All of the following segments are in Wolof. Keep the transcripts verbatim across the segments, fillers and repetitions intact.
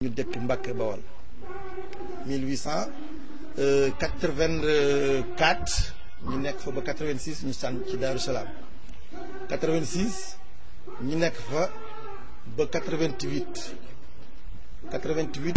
ñu dëkk Mbacke Bawol mille huit cent quatre-vingt-quatre ñu nekk fa ba quatre-vingt-six ñu sànn ci Daaru Salaam quatre-vingt-six ñu nekk fa ba quatre-vingt-huit quatre-vingt-huit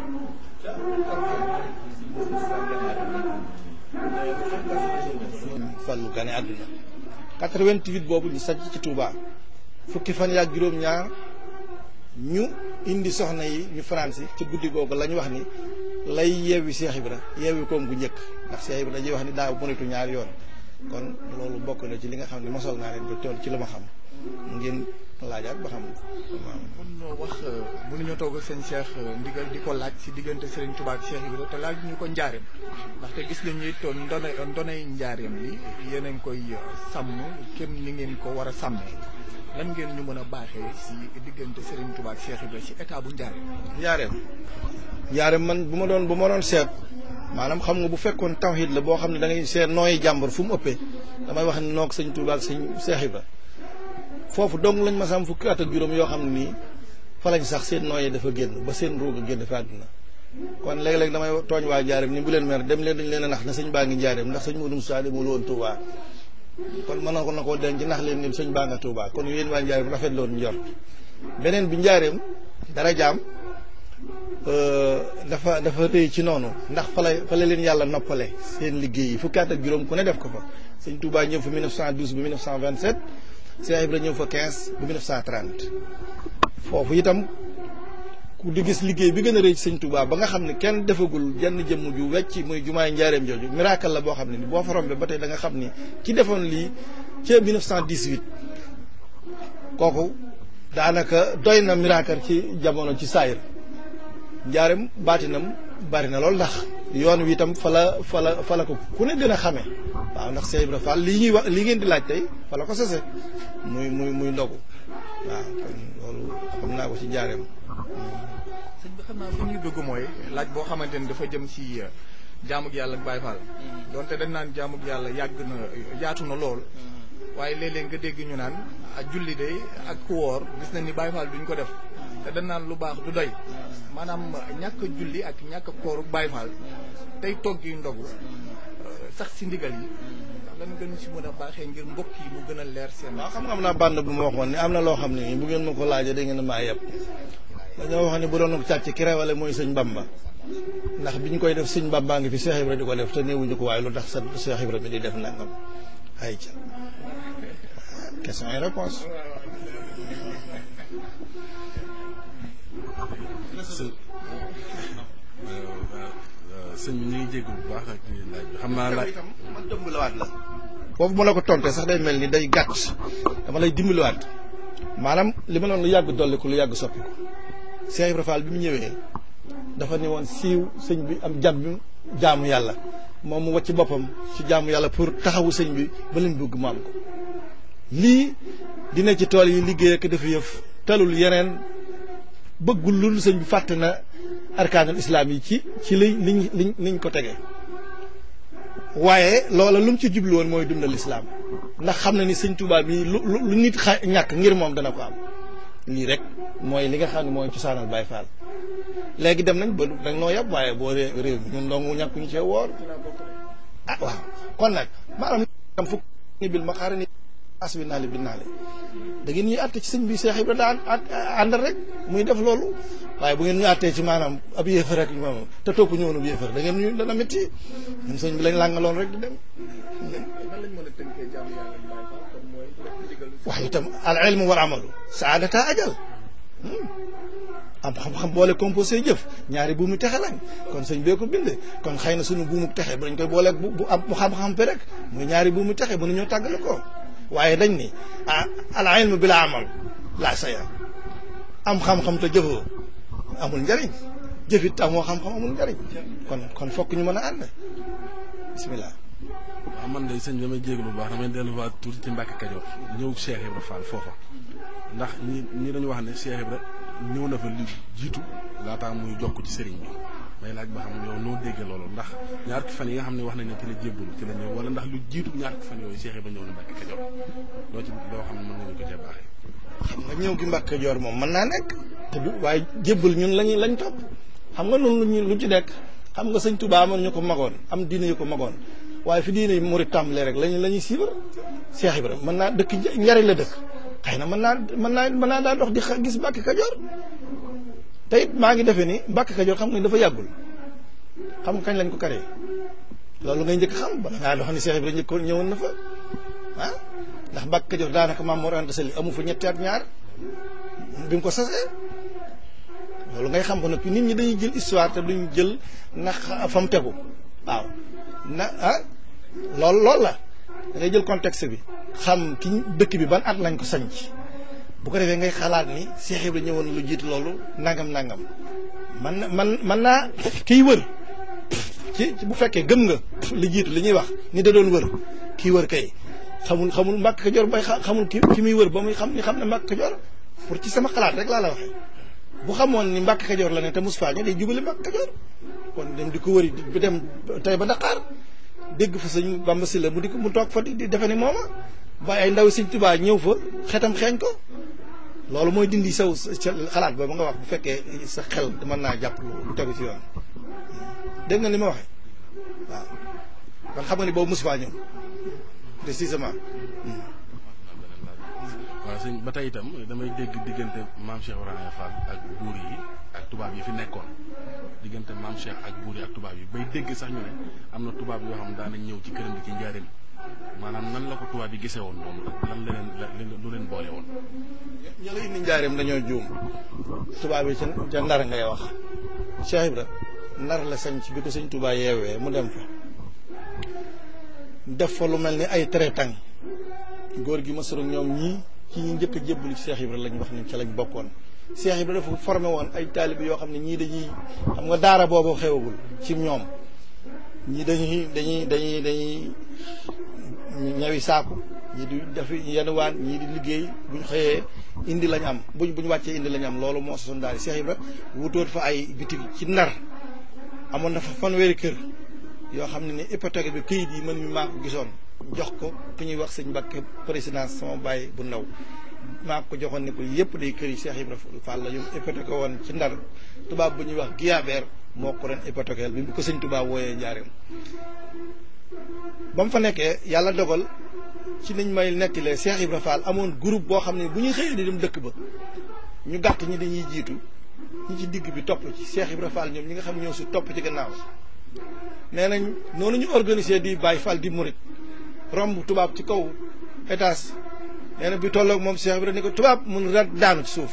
Fallu gane àdduna quatre-vingt-huit boobu ñu sànc ci Touba fukki fan yaak juróom-ñaar ñu indi soxna yi ñu France ci guddi googu la ñu wax ni lay yeewi Cheikh Ibra yeewi koom gu njëkk ndax Cheikh Ibra dañuy wax ni daaw mënatu ñaari yoon kon loolu bokk na ci li nga xam ne mosal naa leen ba toll ci la ma xam ngeen laajaat ba xam. mën noo wax bu ñu toog ak seen Cheikh ndigal di ko laaj si diggante Serigne Touba ak Cheikh Ibra te laaj ñu ko njaareem ndaxte gis nañu it ndone ndonay njaareem li yéen a ngi koy sàmm kenn ni ngeen ko war a sàmmee lan ngeen ñu mën a baaxee si diggante Serigne Touba ak Cheikh Ibra si état bu njaareem. njaareem njaareem man bu ma doon bu ma doon seet maanaam xam nga bu fekkoon tawhid la boo xam ne da ngay seet nooyi jàmbur fu mu ëppee damay wax ni noog sëñ Touba ak sëñ Cheikh Ibra foofu dong lañ ma sam fukki at ak juróom yoo xam ne nii fa lañ sax seen nooyee dafa génn ba seen ruug a génn fi àdduna kon léeg-léeg damay tooñ waa njaareem ni bu leen mer dem leen dañ leen a nax na sëñ baa ngi njaareem ndax sëñ Modou Moussa demul woon Touba kon mën na ko na koo denc nax leen ni sëñ baa nga Touba kon yéen waa njaareem rafet loon njort beneen bi njaareem dara jaam dafa dafa rëy ci noonu ndax fa la fa la leen yàlla noppale seen liggéey yi fukki at ak juróom ku ne def ko fa sëñ Touba ñëw fa mille neuf cent douze ba mille neuf cent vingt-sept Cheikh Ibra ñëw fa quinze ba mille neuf cent trente foofu itam ku di gis liggéey bi gën a rëy ci sëñ Touba ba nga xam ne kenn defagul jenn jëmm ju wecc muy jumaay njaareem jooju miracle la boo xam ne ni boo fa rombee ba tey da nga xam ni ki defoon lii ca mille neuf cent dix-huit kooku daanaka doy na miracle ci jamono ci saayir njaareem baatinam bari na lool ndax yoon wi itam fa la fa la fa la ko ku ne gën a xamee waaw ndax Cheikh Ibra Fall lii ñuy wax li ngeen di laaj tey fa la ko sose muy muy muy ndogu waaw kon loolu xam naa ko ci njaareem. sëñ bi xam naa fi ñuy dugg mooy laaj boo xamante ni dafa jëm si jaamug yàlla ak Baye Fall donte dañ naan jaamug yàlla yàgg na yaatu na lool waaye léeg-léeg nga dégg ñu naan ak julli de ak ku woor gis nañ ni Baye Fall duñ ko def te dañ naan lu baax du doy maanaam ñàkk julli ak ñàkk kooru Baye Fall tey togg yu ndogu sax si ndigal yi lan gën si mën a baaxee ngir mbokk yi mu gën a leer seen. waaw xam nga am naa bànn bu ma waxoon ne am na loo xam ne bu ngeen ma ko laajee da ngeen a maa yeb dañoo wax ne bu doon ko càcc ki rewale mooy sëñ Bamba ndax biñ koy def sëñ Bamba ngi fi Cheikh Ibra di ko def te néewuñu ko waaye lu tax sa Cheikh Ibra mi di def nangam ay ca question et réponse. sëñ bi ñu ngi jégg bu baax ak laaj bi xam naa laaj man dimbaliwaat la foofu ma la ko tontee sax day mel ni day gàtt dama lay dimbaliwaat maanaam li ma noon lu yàgg dolli ko lu yàgg soppi ko Cheikh Ibra Fall bi mu ñëwee dafa ne woon siiw sëñ bi am jàmm jaamu yàlla moom mu wàcc boppam ci jaamu yàlla pour taxawu sëñ bi ba leen bëgg mu am ko lii dina ci tool yi liggéey ak dafa yëf talul yeneen bëggul lu sëñ bi fàtte na arkaanul islam yi ci ci li liñ liñ liñ ko tegee waaye loola lu mu ci jublu woon mooy dundal islam ndax xam na ni sëñ Touba bi lu lu nit xa ñàkk ngir moom dana ko am lii rek mooy li nga xam ne mooy cosaanal Baye Fall léegi dem nañ ba dañ noo yàpp waaye boo réew réew mi ñun dong ñàkk ñu cee woor ah waaw kon nag maanaam am fukk ni bil ma xaara ni as bi naali bi naali da ngeen ñuy àtte ci sëñ bi Cheikh Ibra daan àndal rek muy def loolu waaye bu ngeen ñu àttee ci maanaam ab yéefar rek moom te topp ñëwoon ab yéefar da ngeen ñu dana métti ñun sëñ bi lañ làngaloon rek di dem. waaye itam al ilmu wal amalu saadata ajal am xam-xam boole composé jëf ñaari buumu texe lañ kon sëñ bee ko bindee kon xëy na suñu buumu texe bu dañ koy booleeg bu bu am bu xam-xam pe rek muy ñaari buumu texe bu nu ñoo tàggale ko waaye dañ ni ah al ilmu bila amal laa saya am xam-xam te jëfoo amul njariñ jëfit amoo xam-xam amul njariñ kon kon fokk ñu mën a ànd bisimilah. waaw man de sëñ bi damay jégalu bu baax damay delluwaat tuuti ci Mbacke Kajoor ñëw Cheikh Ibra Fall foofa ndax ñi ñi dañu wax ne Cheikh Ibra ñëw na fa lu jiitu laataa muy jokk ci sëriñ bi may laaj ba xam yow noo déggee loolu ndax ñaar fukki fan yi nga xam ne wax nañ ne ci la jébbalu ci la ñëw wala ndax lu jiitu ñaar fukki fan yooyu Cheikh Ibra ñëw na Mbacke Kajoor loo ci loo xam ne mën nga ñu ko cee baaxee. xam nga ñëw gi Mbacke Kajoor moom mën naa nekk te du waaye jébbal ñun lañuy lañ topp xam nga noonu luñu lu ci nekk xam nga sëñ Touba amoon ñu ko magoon am diine yu ko magoon waaye fi diine yi murid tàmbalee rek lañu la ñuy siibar Cheikh Ibra mën naa dëkk njariñ la dëkk xëy na mën naa mën naa mën naa daa dox di gis Mbàkke Kajoor te it maa ngi defee ni Mbàkke Kajoor xam nga dafa yàggul xam nga kañ lañ ko karee loolu ngay njëkk xam bala ngaa dox ni Cheikh Ibra njëkkoon ñëwoon na fa ah ndax Mbàkke Kajoor daanaka Maam Mor Anta Sali amu fa ñetti at ñaar bi mu ko sasee loolu ngay xam ko nag nit ñi dañuy jël histoire te duñ jël ndax fa mu tegu waaw na ah loolu loolu la da ngay jël contexte bi xam ki dëkk bi ban at lañ ko sañc bu ko defee ngay xalaat ni Cheikh Ibra ñëwoon lu jiitu loolu nangam nangam man na man man naa kiy wër ci bu fekkee gëm nga li jiitu li ñuy wax ni da doon wër kii wër kay xamul xamul Mbàkke Kajoor bay xamul ki ki muy wër ba muy xam ni xam ne Mbàkke Kajoor pour ci sama xalaat rek laa la waxee bu xamoon ni Mbàkke Kajoor la ne te mos faa ñëw day jubale Mbàkke Kajoor kon dem di ko wëri di dem tey ba Dakar dégg fa sëñ Bamba Sylla mu di ko mu toog fa di defe ni mooma ba ay ndaw sëñ Tuubaa ñëw fa xetam xeeñ ko loolu mooy dindi saw xalaat boobu nga wax bu fekkee sa xel mën naa jàpp lu tegu ci yoon dégg nga li ma waxee waaw kon xam nga ni boobu mos faa ñëw précisément. waaw sëñ ba tey itam damay dégg diggante maam Cheikh Ibrahima Fall ak buur yi ak tubaab yi fi nekkoon diggante maam Cheikh ak buur yi ak tubaab yi bay dégg sax ñu ne am na tubaab yoo xam daanañ ñëw ci këram bi ci njaareem maanaam nan la ko tubaab yi gisee woon moom lan la leen lu leen boole woon. ña la indi njaareem dañoo juum tubaab yi ca ca ndar ngay wax Cheikh Ibra ndar la sañ ci bi ko sëñ Tuubaa yeewee mu dem fa def fa lu mel ni ay traitant góor gi Masoro ñoom ñii ci ñi njëkk a jébbalu ci Cheikh Ibra lañ wax ni ca lañ bokkoon Cheikh Ibra dafa formé woon ay taalibe yoo xam ne ñii dañuy xam nga daara boobu xewagul ci ñoom ñii dañuy dañuy dañuy dañuy ñawi saaku ñii di def yenn waan ñii di liggéey buñ xëyee indi lañ am buñ buñ wàccee indi lañ am loolu moo sosoon daal Cheikh Ibra wutoon fa ay bitig ci ndar amoon na fa fanweeri kër yoo xam ne ni hypothèque bi këyit yi man mi maa ko gisoon jox ko ku ñuy wax sëñ Mbàkke présidence sama baay bu ndaw maa ko joxoon ne ko yëpp day kër yi Cheikh Ibra Fall la ñu hypothèque woon ci ndar tubaab bu ñuy wax Guyabeer moo ko ren hypothèque bi ko sëñ tubaab wooyee njaareem ba mu fa nekkee yàlla dogal ci niñ may nekkilee Cheikh Ibra Fall amoon groupe boo xam ne bu ñuy xëyee di dem dëkk ba ñu gàtt ñi dañuy jiitu ñi ci digg bi topp ci Cheikh Ibra Fall ñoom ñi nga xam ñoo su topp ci gannaaw nee nañ noonu ñu organiser di Baay Fall di murit romb tubaab ci kaw étage nee na bi tolloog moom Cheikh Ibra ni ko tubaab mun ra daanu ci suuf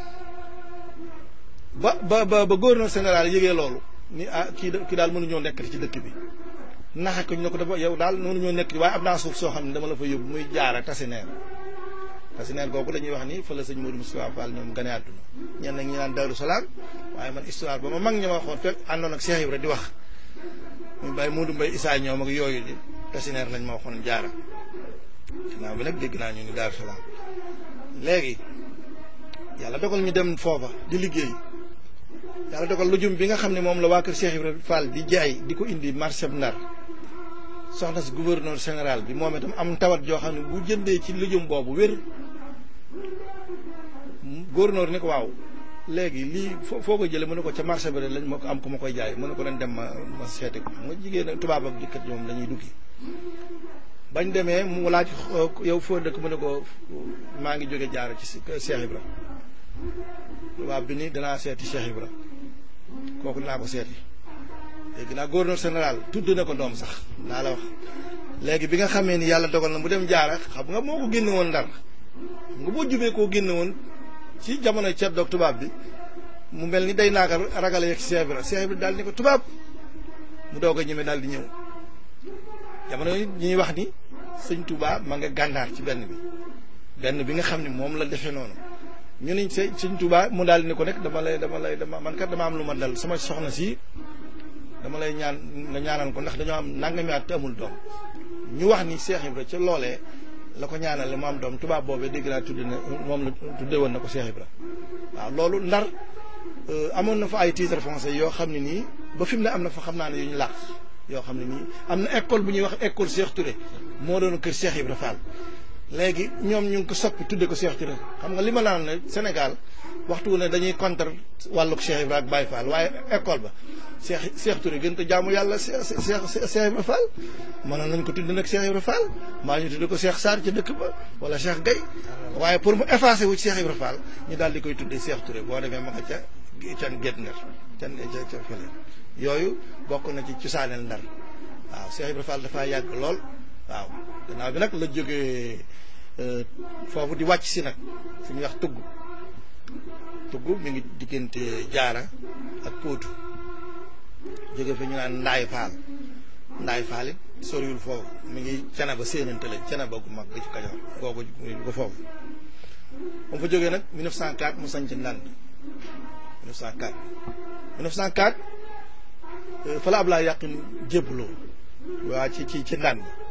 ba ba ba ba gouverneur général yëgee loolu ni ah kii kii daal mënuñoo nekk ci dëkk bi naxe ko ñu ne ko dafa yow daal mënuñoo nekk waaye am naa suuf soo xam ne dama la fa yóbbu muy jaara tasineer tasineer googu dañuy wax ni fa la sëñ Modou Moustapha Fall ñoom gane àdduna ñenn ñi naan Daaru Salaam waaye man histoire ba ma mag ñi ma waxoon fekk àndoon ak Cheikh Ibra di wax muy bàyyi Modou Mbaye Issa ñoom ak yooyu di tasineer lañ ma waxoon jaara ginnaaw bi nag dégg naa ñu ni Daaru Salaam léegi yàlla dogal ñu dem foofa di liggéey yàlla dogal lujum bi nga xam ne moom la waa kër Cheikh Ibra Fall di jaay di ko indi marché Ndar soxna si gouverneur général bi moom itam am tawat joo xam ne bu jëndee ci lujum boobu wér gouverneur ni ko waaw léegi lii foo foo ko jëlee mu ne ko ca marché bi lañ ma ko am ko ma koy jaay mu ne ko leen dem ma ma seete ko nga jigéen tubaab ak dikkat ñoom dañuy duggi bañ demee mu laaj yow foo dëkk mu ne ko maa ngi jóge jaar ci Cheikh Ibra tubaab bi ni danaa seeti Cheikh Ibra kooku dinaa ko seeti léegi naa gouverneur général tudd na ko doom sax naa la wax léegi bi nga xamee ni yàlla dogal na mu dem jaara xam nga moo ko génne woon ndar nga boo jubee koo génne woon ci jamono ceddoog tubaab bi mu mel ni day naaka ragale yegg Cheikh Ibra Cheikh Ibra daal ni ko tubaab mu doog a ñeme daal di ñëw jamono yi ñuy wax ni sëñ Touba ma nga gànnaar ci benn bi benn bi nga xam ne moom la defee noonu ñu ne sëñ Touba mu daal ni ko nekk dama lay dama lay dama man kat dama am lu ma dal sama soxna si dama lay ñaan nga ñaanal ko ndax dañoo am nangami at te amul doom ñu wax ni Cheikh Ibra ca loolee la ko ñaanale mu am doom tubaab boobee dégg naa tudde na moom la tudde woon na ko Cheikh Ibra waaw loolu ndar amoon na fa ay titre foncier yoo xam ne nii ba fi mu ne am na fa xam naa ne yu ñu làq yoo xam ne nii am na école bu ñuy wax école Cheikh Touré moo doon kër Cheikh Ibra Fall léegi ñoom ñu ngi ko soppi tudde ko Cheikh Touré xam nga li ma naan ne Sénégal waxtu wu ne dañuy contre wàllug Cheikh Ibra ak Baye Fall waaye école ba Cheikh Cheikh Touré gën te jaamu yàlla Cheikh Cheikh Ibra Fall mënoon nañ ko tudde nag Cheikh Ibra Fall mbaa ñu tudde ko Cheikh Sarr ca dëkk ba wala Cheikh Gueye waaye pour mu effacer wu Cheikh Ibra Fall ñu daal di koy tuddee Cheikh Touré boo demee ma nga ca can gét ngar can ca ca fële yooyu bokk na ci cosaaneel Ndar waaw Cheikh Ibra Fall dafaa yàgg lool waaw gannaaw bi nag la jógee foofu di wàcc si nag fu ñuy wax tugg tugg mi ngi diggante jaara ak póotu jóge fi ñu naan ndaay faal ndaay faal it soriwul foofu mi ngi cana ba séenante lañ cana ba gu mag ba ci Kajoor googu ko foofu moom fa jógee nag mille neuf cent quatre mu sañ ci Ndande mille neuf cent quatre mille neuf cent quatre fa la Ablaye Yàqin jébbaloo waa ci ci ci Ndande